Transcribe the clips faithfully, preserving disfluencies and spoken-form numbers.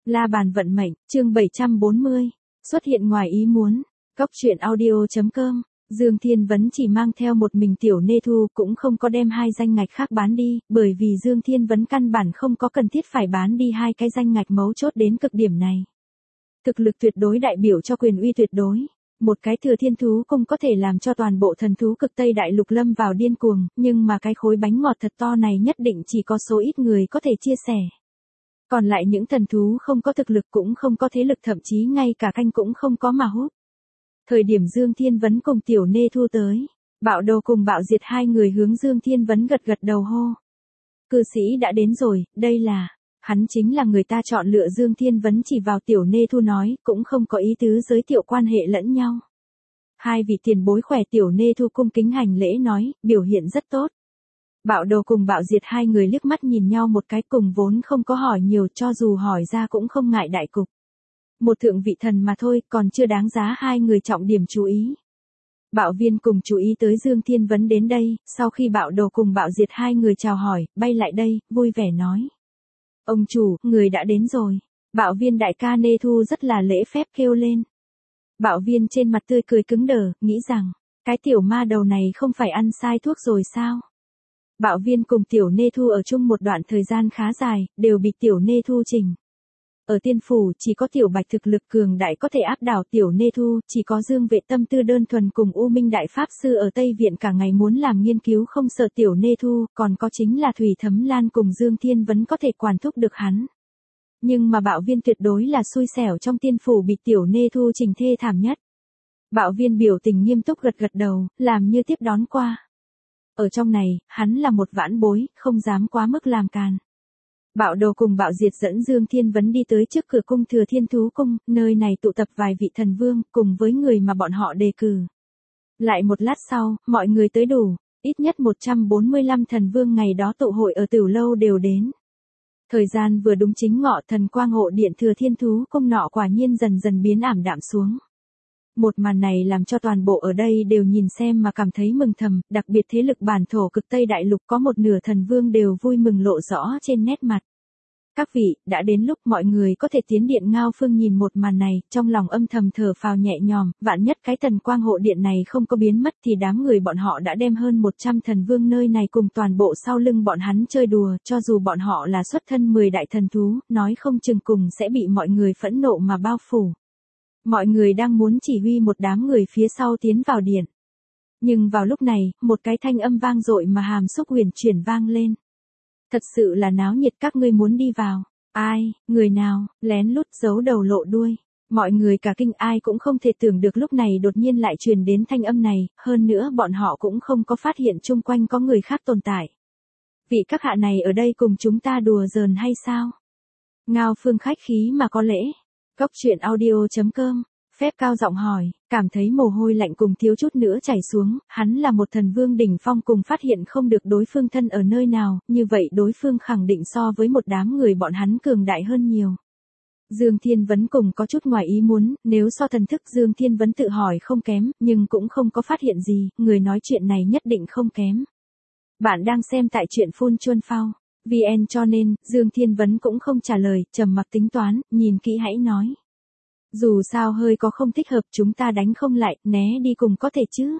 La bàn vận mệnh, chương bảy trăm bốn mươi. Xuất hiện ngoài ý muốn. Cóc truyện audio chấm com. Dương Thiên Vấn chỉ mang theo một mình Tiểu Nê Thu, cũng không có đem hai danh ngạch khác bán đi, bởi vì Dương Thiên Vấn căn bản không có cần thiết phải bán đi hai cái danh ngạch mấu chốt đến cực điểm này. Thực lực tuyệt đối đại biểu cho quyền uy tuyệt đối. Một cái thừa thiên thú cung có thể làm cho toàn bộ thần thú cực Tây Đại Lục lâm vào điên cuồng, nhưng mà cái khối bánh ngọt thật to này nhất định chỉ có số ít người có thể chia sẻ. Còn lại những thần thú không có thực lực cũng không có thế lực, thậm chí ngay cả canh cũng không có mà hút. Thời điểm Dương Thiên Vấn cùng Tiểu Nê Thu tới, Bạo Đồ cùng Bạo Diệt hai người hướng Dương Thiên Vấn gật gật đầu hô. Cư sĩ đã đến rồi, đây là, hắn chính là người ta chọn lựa. Dương Thiên Vấn chỉ vào Tiểu Nê Thu nói, cũng không có ý tứ giới thiệu quan hệ lẫn nhau. Hai vị tiền bối khỏe. Tiểu Nê Thu cung kính hành lễ nói, biểu hiện rất tốt. Bạo Đồ cùng Bạo Diệt hai người liếc mắt nhìn nhau một cái, cùng vốn không có hỏi nhiều, cho dù hỏi ra cũng không ngại đại cục. Một thượng vị thần mà thôi, còn chưa đáng giá hai người trọng điểm chú ý. Bạo Viên cùng chú ý tới Dương Thiên Vấn đến đây, sau khi Bạo Đồ cùng Bạo Diệt hai người chào hỏi, bay lại đây, vui vẻ nói. Ông chủ, người đã đến rồi. Bạo Viên đại ca Nê Thu rất là lễ phép kêu lên. Bạo Viên trên mặt tươi cười cứng đờ, nghĩ rằng, cái tiểu ma đầu này không phải ăn sai thuốc rồi sao? Bạo Viên cùng Tiểu Nê Thu ở chung một đoạn thời gian khá dài, đều bị Tiểu Nê Thu chỉnh. Ở tiên phủ, chỉ có Tiểu Bạch thực lực cường đại có thể áp đảo Tiểu Nê Thu, chỉ có Dương Vệ tâm tư đơn thuần cùng U Minh Đại Pháp Sư ở Tây Viện cả ngày muốn làm nghiên cứu không sợ Tiểu Nê Thu, còn có chính là Thủy Thấm Lan cùng Dương Thiên Vấn có thể quản thúc được hắn. Nhưng mà Bạo Viên tuyệt đối là xui xẻo, trong tiên phủ bị Tiểu Nê Thu chỉnh thê thảm nhất. Bạo Viên biểu tình nghiêm túc gật gật đầu, làm như tiếp đón qua. Ở trong này, hắn là một vãn bối, không dám quá mức làm càn. Bạo Đồ cùng Bạo Diệt dẫn Dương Thiên Vấn đi tới trước cửa cung Thừa Thiên Thú Cung, nơi này tụ tập vài vị thần vương, cùng với người mà bọn họ đề cử. Lại một lát sau, mọi người tới đủ, ít nhất một trăm bốn mươi lăm thần vương ngày đó tụ hội ở Tửu Lâu đều đến. Thời gian vừa đúng chính ngọ, thần quang hộ điện Thừa Thiên Thú Cung nọ quả nhiên dần dần biến ảm đạm xuống. Một màn này làm cho toàn bộ ở đây đều nhìn xem mà cảm thấy mừng thầm, đặc biệt thế lực bản thổ cực Tây Đại Lục có một nửa thần vương đều vui mừng lộ rõ trên nét mặt. Các vị, đã đến lúc mọi người có thể tiến điện. Ngao Phương nhìn một màn này, trong lòng âm thầm thở phào nhẹ nhõm, vạn nhất cái thần quang hộ điện này không có biến mất thì đám người bọn họ đã đem hơn một trăm thần vương nơi này cùng toàn bộ sau lưng bọn hắn chơi đùa, cho dù bọn họ là xuất thân mười đại thần thú, nói không chừng cùng sẽ bị mọi người phẫn nộ mà bao phủ. Mọi người đang muốn chỉ huy một đám người phía sau tiến vào điện. Nhưng vào lúc này, một cái thanh âm vang dội mà hàm xúc huyền chuyển vang lên. Thật sự là náo nhiệt, các ngươi muốn đi vào. Ai, người nào, lén lút giấu đầu lộ đuôi. Mọi người cả kinh, ai cũng không thể tưởng được lúc này đột nhiên lại truyền đến thanh âm này, hơn nữa bọn họ cũng không có phát hiện chung quanh có người khác tồn tại. Vị các hạ này ở đây cùng chúng ta đùa giỡn hay sao? Ngao Phương khách khí mà có lễ. Cóc truyện audio chấm com. Phép cao giọng hỏi, cảm thấy mồ hôi lạnh cùng thiếu chút nữa chảy xuống, hắn là một thần vương đỉnh phong, cùng phát hiện không được đối phương thân ở nơi nào, như vậy đối phương khẳng định so với một đám người bọn hắn cường đại hơn nhiều. Dương Thiên Vấn cùng có chút ngoài ý muốn, nếu so thần thức Dương Thiên Vấn tự hỏi không kém, nhưng cũng không có phát hiện gì, người nói chuyện này nhất định không kém. Bạn đang xem tại truyện Phun Chuân Phao vê en, cho nên, Dương Thiên Vấn cũng không trả lời, trầm mặc tính toán, nhìn kỹ hãy nói. Dù sao hơi có không thích hợp, chúng ta đánh không lại, né đi cùng có thể chứ.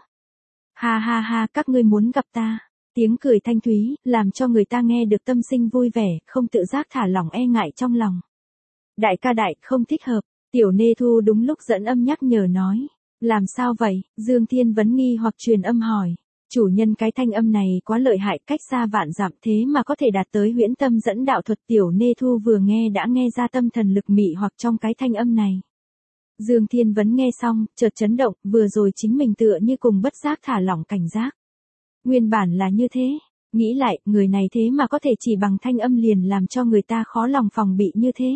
Ha ha ha, các ngươi muốn gặp ta. Tiếng cười thanh thúy, làm cho người ta nghe được tâm sinh vui vẻ, không tự giác thả lỏng e ngại trong lòng. Đại ca đại, không thích hợp. Tiểu Nê Thu đúng lúc dẫn âm nhắc nhở nói. Làm sao vậy? Dương Thiên Vấn nghi hoặc truyền âm hỏi. Chủ nhân, cái thanh âm này quá lợi hại, cách xa vạn dặm thế mà có thể đạt tới huyễn tâm dẫn đạo thuật. Tiểu Nê Thu vừa nghe đã nghe ra tâm thần lực mị hoặc trong cái thanh âm này. Dương Thiên Vấn nghe xong, chợt chấn động, vừa rồi chính mình tựa như cùng bất giác thả lỏng cảnh giác. Nguyên bản là như thế, nghĩ lại, người này thế mà có thể chỉ bằng thanh âm liền làm cho người ta khó lòng phòng bị như thế.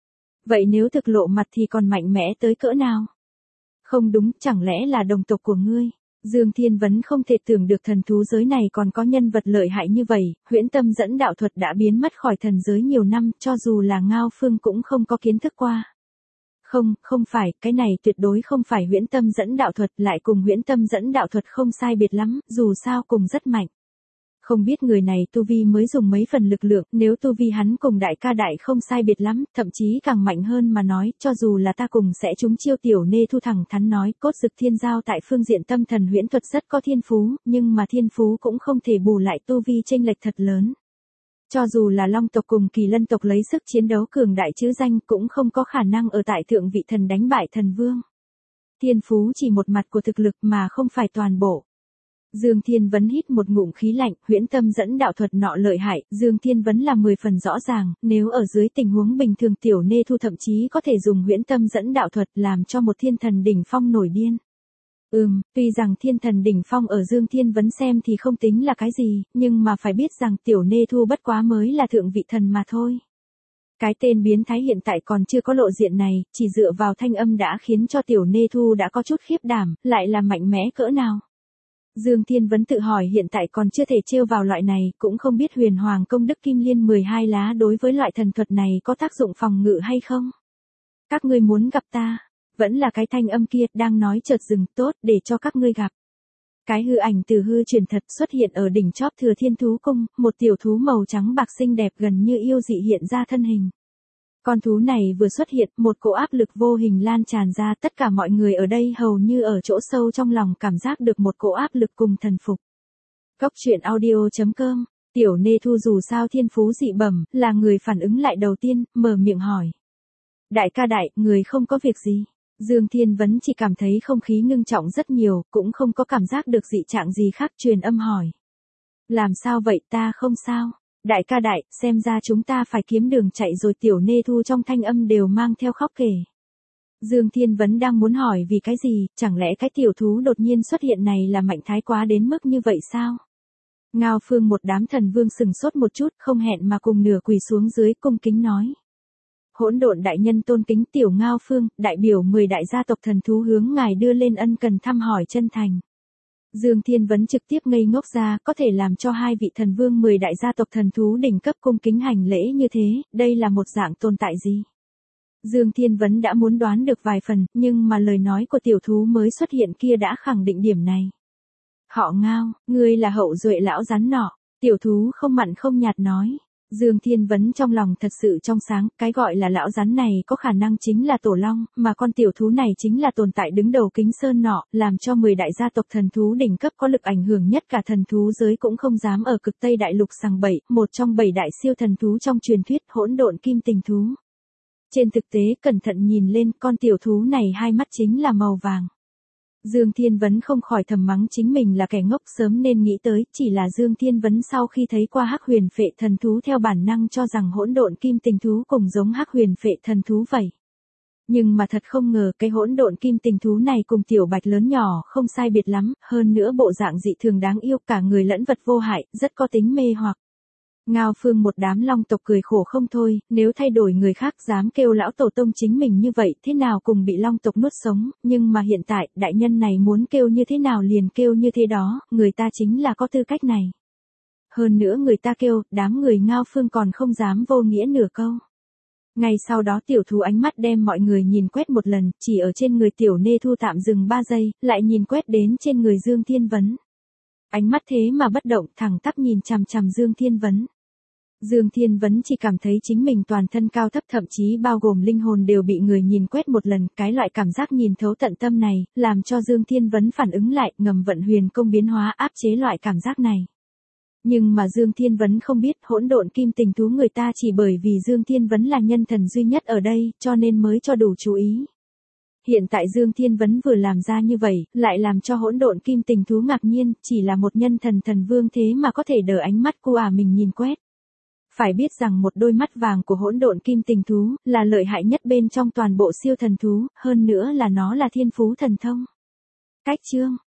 Vậy nếu thực lộ mặt thì còn mạnh mẽ tới cỡ nào? Không đúng, chẳng lẽ là đồng tộc của ngươi? Dương Thiên Vấn không thể tưởng được thần thú giới này còn có nhân vật lợi hại như vậy, huyễn tâm dẫn đạo thuật đã biến mất khỏi thần giới nhiều năm, cho dù là Ngao Phương cũng không có kiến thức qua. Không, không phải, cái này tuyệt đối không phải huyễn tâm dẫn đạo thuật, lại cùng huyễn tâm dẫn đạo thuật không sai biệt lắm, dù sao cùng rất mạnh. Không biết người này tu vi mới dùng mấy phần lực lượng, nếu tu vi hắn cùng đại ca đại không sai biệt lắm, thậm chí càng mạnh hơn mà nói, cho dù là ta cùng sẽ trúng chiêu. Tiểu Nê Thu thẳng thắn nói, Cốt Dực Thiên Giao tại phương diện tâm thần huyễn thuật rất có thiên phú, nhưng mà thiên phú cũng không thể bù lại tu vi chênh lệch thật lớn. Cho dù là Long tộc cùng Kỳ Lân tộc lấy sức chiến đấu cường đại chứ danh cũng không có khả năng ở tại thượng vị thần đánh bại thần vương. Thiên phú chỉ một mặt của thực lực mà không phải toàn bộ. Dương Thiên Vấn hít một ngụm khí lạnh, huyễn tâm dẫn đạo thuật nọ lợi hại, Dương Thiên Vấn là mười phần rõ ràng, nếu ở dưới tình huống bình thường Tiểu Nê Thu thậm chí có thể dùng huyễn tâm dẫn đạo thuật làm cho một thiên thần đỉnh phong nổi điên. Ừm, tuy rằng thiên thần đỉnh phong ở Dương Thiên Vấn xem thì không tính là cái gì, nhưng mà phải biết rằng Tiểu Nê Thu bất quá mới là thượng vị thần mà thôi. Cái tên biến thái hiện tại còn chưa có lộ diện này, chỉ dựa vào thanh âm đã khiến cho Tiểu Nê Thu đã có chút khiếp đảm, lại là mạnh mẽ cỡ nào. Dương Thiên Vấn tự hỏi hiện tại còn chưa thể trêu vào loại này, cũng không biết huyền hoàng công đức kim liên mười hai lá đối với loại thần thuật này có tác dụng phòng ngự hay không. Các ngươi muốn gặp ta, vẫn là cái thanh âm kia đang nói chợt dừng, tốt để cho các ngươi gặp. Cái hư ảnh từ hư truyền thật xuất hiện ở đỉnh chóp Thừa Thiên Thú Cung, một tiểu thú màu trắng bạc xinh đẹp gần như yêu dị hiện ra thân hình. Con thú này vừa xuất hiện, một cỗ áp lực vô hình lan tràn ra, tất cả mọi người ở đây hầu như ở chỗ sâu trong lòng cảm giác được một cỗ áp lực cùng thần phục. Góc truyện audio chấm com, Tiểu Nê Thu dù sao thiên phú dị bẩm, là người phản ứng lại đầu tiên, mở miệng hỏi. Đại ca đại, người không có việc gì. Dương Thiên Vấn chỉ cảm thấy không khí ngưng trọng rất nhiều, cũng không có cảm giác được dị trạng gì khác, truyền âm hỏi. Làm sao vậy, ta không sao. Đại ca đại, xem ra chúng ta phải kiếm đường chạy rồi. Tiểu Nê Thu trong thanh âm đều mang theo khóc kể. Dương Thiên Vấn đang muốn hỏi vì cái gì, chẳng lẽ cái tiểu thú đột nhiên xuất hiện này là mạnh thái quá đến mức như vậy sao? Ngao Phương một đám thần vương sừng sốt một chút, không hẹn mà cùng nửa quỳ xuống dưới cung kính nói. Hỗn độn đại nhân tôn kính Tiểu Ngao Phương, đại biểu mười đại gia tộc thần thú hướng ngài đưa lên ân cần thăm hỏi chân thành. Dương Thiên Vấn trực tiếp ngây ngốc ra, có thể làm cho hai vị thần vương mười đại gia tộc thần thú đỉnh cấp cung kính hành lễ như thế, đây là một dạng tồn tại gì? Dương Thiên Vấn đã muốn đoán được vài phần, nhưng mà lời nói của tiểu thú mới xuất hiện kia đã khẳng định điểm này. Họ Ngao, ngươi là hậu duệ lão rắn nọ, tiểu thú không mặn không nhạt nói. Dương Thiên Vấn trong lòng thật sự trong sáng, cái gọi là lão rắn này có khả năng chính là tổ long, mà con tiểu thú này chính là tồn tại đứng đầu Kính Sơn nọ, làm cho mười đại gia tộc thần thú đỉnh cấp có lực ảnh hưởng nhất cả thần thú giới cũng không dám ở cực Tây Đại Lục sằng bậy, một trong bảy đại siêu thần thú trong truyền thuyết hỗn độn kim tình thú. Trên thực tế cẩn thận nhìn lên, con tiểu thú này hai mắt chính là màu vàng. Dương Thiên Vấn không khỏi thầm mắng chính mình là kẻ ngốc, sớm nên nghĩ tới, chỉ là Dương Thiên Vấn sau khi thấy qua Hắc Huyền Phệ thần thú theo bản năng cho rằng hỗn độn kim tình thú cùng giống Hắc Huyền Phệ thần thú vậy. Nhưng mà thật không ngờ cái hỗn độn kim tình thú này cùng tiểu bạch lớn nhỏ không sai biệt lắm, hơn nữa bộ dạng dị thường đáng yêu, cả người lẫn vật vô hại, rất có tính mê hoặc. Ngao Phương một đám long tộc cười khổ không thôi, nếu thay đổi người khác dám kêu lão tổ tông chính mình như vậy thế nào cùng bị long tộc nuốt sống, nhưng mà hiện tại đại nhân này muốn kêu như thế nào liền kêu như thế đó, người ta chính là có tư cách này. Hơn nữa người ta kêu, đám người Ngao Phương còn không dám vô nghĩa nửa câu. Ngay sau đó tiểu thú ánh mắt đem mọi người nhìn quét một lần, chỉ ở trên người Tiểu Nê Thu tạm dừng ba giây, lại nhìn quét đến trên người Dương Thiên Vấn. Ánh mắt thế mà bất động, thẳng tắp nhìn chằm chằm Dương Thiên Vấn. Dương Thiên Vấn chỉ cảm thấy chính mình toàn thân cao thấp thậm chí bao gồm linh hồn đều bị người nhìn quét một lần, cái loại cảm giác nhìn thấu tận tâm này, làm cho Dương Thiên Vấn phản ứng lại, ngầm vận huyền công biến hóa áp chế loại cảm giác này. Nhưng mà Dương Thiên Vấn không biết hỗn độn kim tình thú người ta chỉ bởi vì Dương Thiên Vấn là nhân thần duy nhất ở đây, cho nên mới cho đủ chú ý. Hiện tại Dương Thiên Vấn vừa làm ra như vậy, lại làm cho hỗn độn kim tình thú ngạc nhiên, chỉ là một nhân thần thần vương thế mà có thể đỡ ánh mắt cô à mình nhìn quét. Phải biết rằng một đôi mắt vàng của hỗn độn kim tình thú, là lợi hại nhất bên trong toàn bộ siêu thần thú, hơn nữa là nó là thiên phú thần thông. Cách chương,